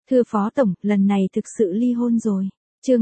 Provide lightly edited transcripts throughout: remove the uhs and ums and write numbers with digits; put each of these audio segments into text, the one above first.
Thưa Phó Tổng, lần này thực sự ly hôn rồi. Chương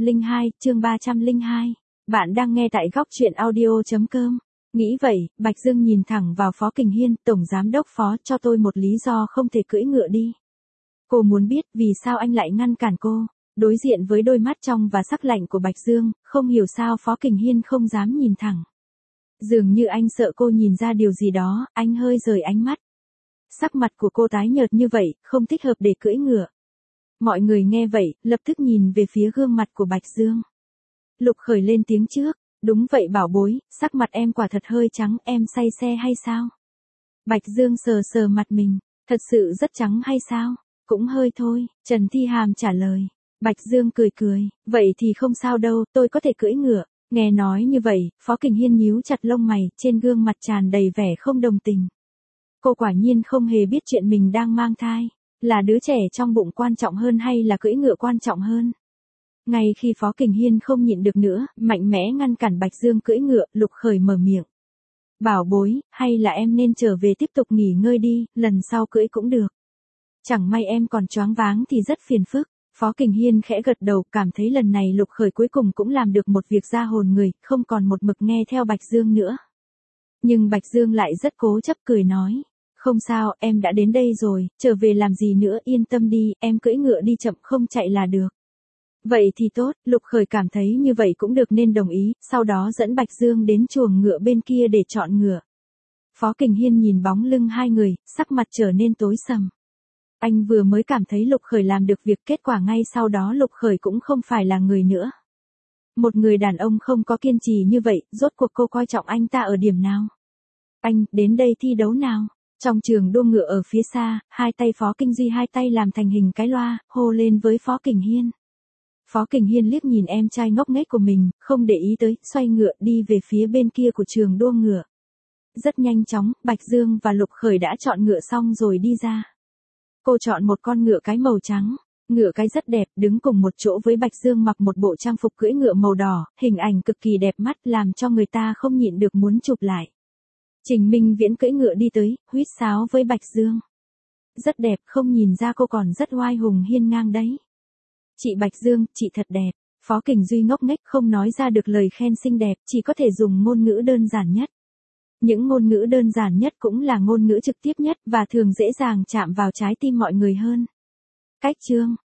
302. Bạn đang nghe tại góc truyện audio.com. Nghĩ vậy, Bạch Dương nhìn thẳng vào Phó Kình Hiên, Tổng Giám đốc Phó, cho tôi một lý do không thể cưỡi ngựa đi. Cô muốn biết vì sao anh lại ngăn cản cô. Đối diện với đôi mắt trong và sắc lạnh của Bạch Dương, không hiểu sao Phó Kình Hiên không dám nhìn thẳng. Dường như anh sợ cô nhìn ra điều gì đó, anh hơi rời ánh mắt. Sắc mặt của cô tái nhợt như vậy, không thích hợp để cưỡi ngựa. Mọi người nghe vậy, lập tức nhìn về phía gương mặt của Bạch Dương. Lục Khởi lên tiếng trước, đúng vậy bảo bối, sắc mặt em quả thật hơi trắng, em say xe hay sao? Bạch Dương sờ sờ mặt mình, thật sự rất trắng hay sao? Cũng hơi thôi, Trần Thi Hàm trả lời. Bạch Dương cười cười, vậy thì không sao đâu, tôi có thể cưỡi ngựa. Nghe nói như vậy, Phó Kình Hiên nhíu chặt lông mày, trên gương mặt tràn đầy vẻ không đồng tình. Cô quả nhiên không hề biết chuyện mình đang mang thai, là đứa trẻ trong bụng quan trọng hơn hay là cưỡi ngựa quan trọng hơn. Ngay khi Phó Kình Hiên không nhịn được nữa, mạnh mẽ ngăn cản Bạch Dương cưỡi ngựa, Lục Khởi mở miệng. Bảo bối, hay là em nên trở về tiếp tục nghỉ ngơi đi, lần sau cưỡi cũng được. Chẳng may em còn choáng váng thì rất phiền phức. Phó Kình Hiên khẽ gật đầu, cảm thấy lần này Lục Khởi cuối cùng cũng làm được một việc ra hồn người, không còn một mực nghe theo Bạch Dương nữa. Nhưng Bạch Dương lại rất cố chấp cười nói. Không sao, em đã đến đây rồi, trở về làm gì nữa, yên tâm đi, em cưỡi ngựa đi chậm không chạy là được. Vậy thì tốt, Lục Khởi cảm thấy như vậy cũng được nên đồng ý, sau đó dẫn Bạch Dương đến chuồng ngựa bên kia để chọn ngựa. Phó Kình Hiên nhìn bóng lưng hai người, sắc mặt trở nên tối sầm. Anh vừa mới cảm thấy Lục Khởi làm được việc, kết quả ngay sau đó Lục Khởi cũng không phải là người nữa. Một người đàn ông không có kiên trì như vậy, rốt cuộc cô coi trọng anh ta ở điểm nào? Anh, đến đây thi đấu nào? Trong trường đua ngựa ở phía xa, hai tay Phó Kinh Duy hai tay làm thành hình cái loa, hô lên với Phó Kình Hiên. Phó Kình Hiên liếc nhìn em trai ngốc nghếch của mình, không để ý tới, xoay ngựa đi về phía bên kia của trường đua ngựa. Rất nhanh chóng, Bạch Dương và Lục Khởi đã chọn ngựa xong rồi đi ra. Cô chọn một con ngựa cái màu trắng. Ngựa cái rất đẹp, đứng cùng một chỗ với Bạch Dương mặc một bộ trang phục cưỡi ngựa màu đỏ, hình ảnh cực kỳ đẹp mắt làm cho người ta không nhịn được muốn chụp lại. Trình Minh Viễn cưỡi ngựa đi tới, huýt sáo với Bạch Dương. Rất đẹp, không nhìn ra cô còn rất oai hùng hiên ngang đấy. Chị Bạch Dương, chị thật đẹp. Phó Kình Duy ngốc nghếch không nói ra được lời khen xinh đẹp, chỉ có thể dùng ngôn ngữ đơn giản nhất. Những ngôn ngữ đơn giản nhất cũng là ngôn ngữ trực tiếp nhất và thường dễ dàng chạm vào trái tim mọi người hơn. Cách chương